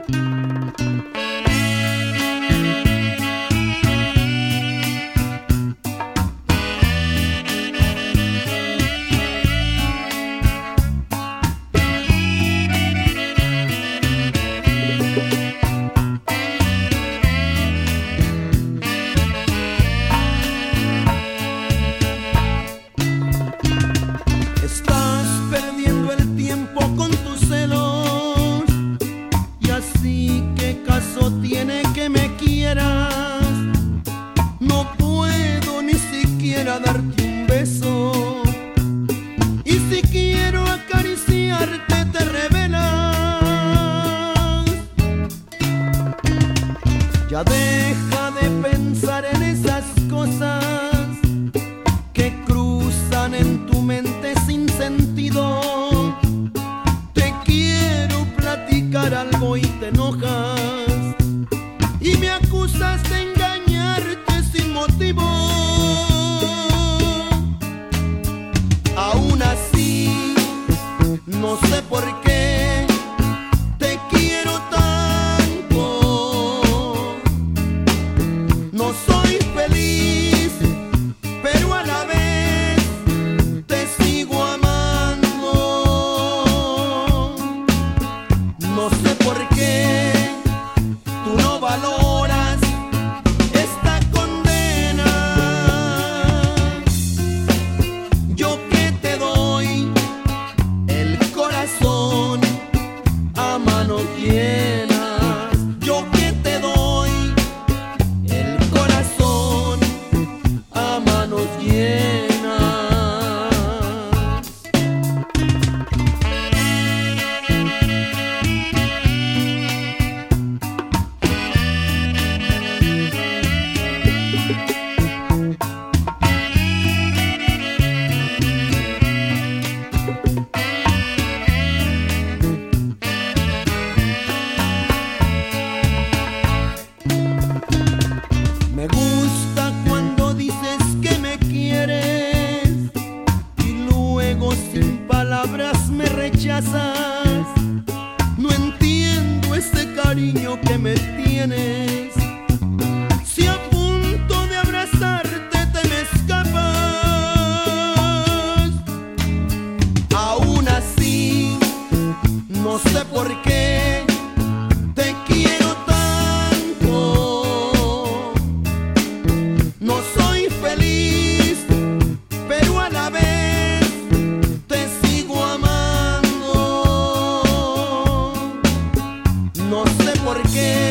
Darte un beso, y si quiero acariciarte te revelas. Ya deja de pensar en esas cosas que cruzan en tu mente sin sentido. Te quiero platicar algo y te enojas y me acusas de engañarte sin motivo. Aún así, no sé por qué te quiero tanto. No soy feliz, pero a la vez te sigo amando. No sé por qué tú no valoras esta condena. Yo a manos llenas, yo que te doy el corazón a manos llenas. Me gusta cuando dices que me quieres y luego sin palabras me rechazas. No entiendo ese cariño que me tienes. Si a punto de abrazarte te me escapas. Aún así, no sé por qué te quiero tanto. No soy feliz, pero a la vez te sigo amando. No sé por qué